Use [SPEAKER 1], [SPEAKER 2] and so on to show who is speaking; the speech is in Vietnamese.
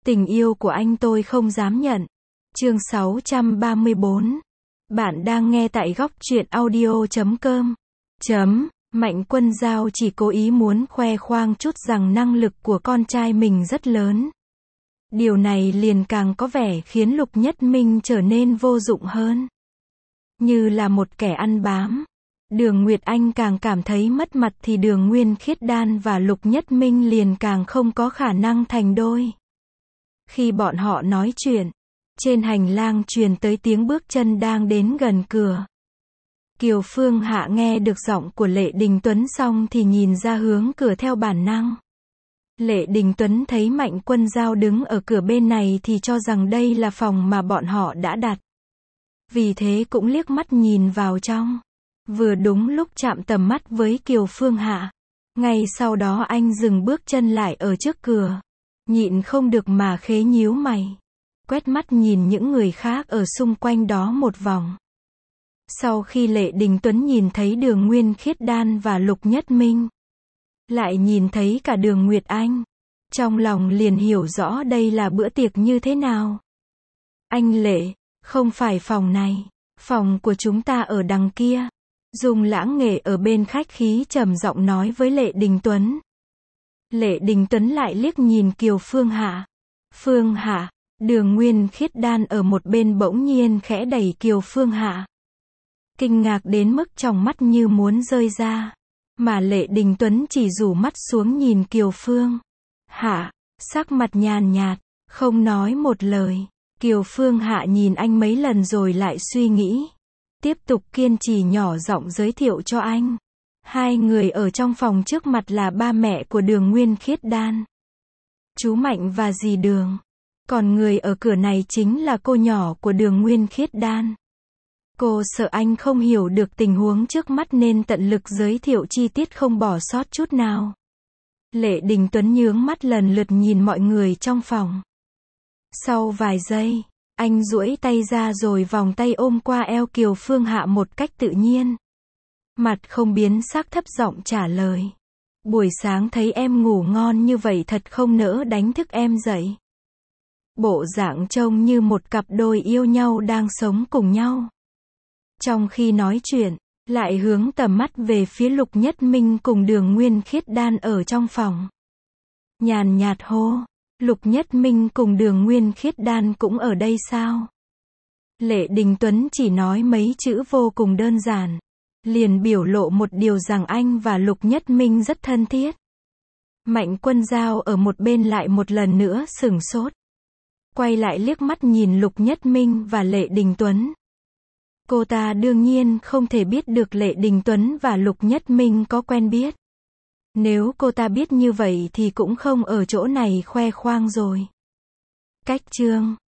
[SPEAKER 1] Tình yêu của anh tôi không dám nhận. Chương 634. Bạn đang nghe tại góc truyện audio.com. Mạnh Quân Giao chỉ cố ý muốn khoe khoang chút rằng năng lực của con trai mình rất lớn. Điều này liền càng có vẻ khiến Lục Nhất Minh trở nên vô dụng hơn. Như là một kẻ ăn bám. Đường Nguyệt Anh càng cảm thấy mất mặt thì Đường Nguyên Khiết Đan và Lục Nhất Minh liền càng không có khả năng thành đôi. Khi bọn họ nói chuyện, trên hành lang truyền tới tiếng bước chân đang đến gần cửa. Kiều Phương Hạ nghe được giọng của Lệ Đình Tuấn xong thì nhìn ra hướng cửa theo bản năng. Lệ Đình Tuấn thấy Mạnh Quân Giao đứng ở cửa bên này thì cho rằng đây là phòng mà bọn họ đã đặt. Vì thế cũng liếc mắt nhìn vào trong. Vừa đúng lúc chạm tầm mắt với Kiều Phương Hạ. Ngay sau đó anh dừng bước chân lại ở trước cửa. Nhịn không được mà khế nhíu mày. Quét mắt nhìn những người khác ở xung quanh đó một vòng. Sau khi Lệ Đình Tuấn nhìn thấy Đường Nguyên Khiết Đan và Lục Nhất Minh, lại nhìn thấy cả Đường Nguyệt Anh, trong lòng liền hiểu rõ đây là bữa tiệc như thế nào. Anh Lệ, không phải phòng này, phòng của chúng ta ở đằng kia. Dung Lãng Nghệ ở bên khách khí trầm giọng nói với Lệ Đình Tuấn. Lệ Đình Tuấn lại liếc nhìn Kiều Phương Hạ. Phương Hạ, Đường Nguyên Khiết Đan ở một bên bỗng nhiên khẽ đẩy Kiều Phương Hạ. Kinh ngạc đến mức trong mắt như muốn rơi ra. Mà Lệ Đình Tuấn chỉ rủ mắt xuống nhìn Kiều Phương Hạ, sắc mặt nhàn nhạt, không nói một lời. Kiều Phương Hạ nhìn anh mấy lần rồi lại suy nghĩ. Tiếp tục kiên trì nhỏ giọng giới thiệu cho anh. Hai người ở trong phòng trước mặt là ba mẹ của Đường Nguyên Khiết Đan, chú Mạnh và dì Đường. Còn người ở cửa này chính là cô nhỏ của Đường Nguyên Khiết Đan. Cô sợ anh không hiểu được tình huống trước mắt nên tận lực giới thiệu chi tiết không bỏ sót chút nào. Lệ Đình Tuấn nhướng mắt lần lượt nhìn mọi người trong phòng. Sau vài giây, anh duỗi tay ra rồi vòng tay ôm qua eo Kiều Phương Hạ một cách tự nhiên. Mặt không biến sắc thấp giọng trả lời. Buổi sáng thấy em ngủ ngon như vậy thật không nỡ đánh thức em dậy. Bộ dạng trông như một cặp đôi yêu nhau đang sống cùng nhau. Trong khi nói chuyện, lại hướng tầm mắt về phía Lục Nhất Minh cùng Đường Nguyên Khiết Đan ở trong phòng. Nhàn nhạt hô, Lục Nhất Minh cùng Đường Nguyên Khiết Đan cũng ở đây sao? Lệ Đình Tuấn chỉ nói mấy chữ vô cùng đơn giản, liền biểu lộ một điều rằng anh và Lục Nhất Minh rất thân thiết. Mạnh Quân Giao ở một bên lại một lần nữa sửng sốt. Quay lại liếc mắt nhìn Lục Nhất Minh và Lệ Đình Tuấn. Cô ta đương nhiên không thể biết được Lệ Đình Tuấn và Lục Nhất Minh có quen biết. Nếu cô ta biết như vậy thì cũng không ở chỗ này khoe khoang rồi. Cách chương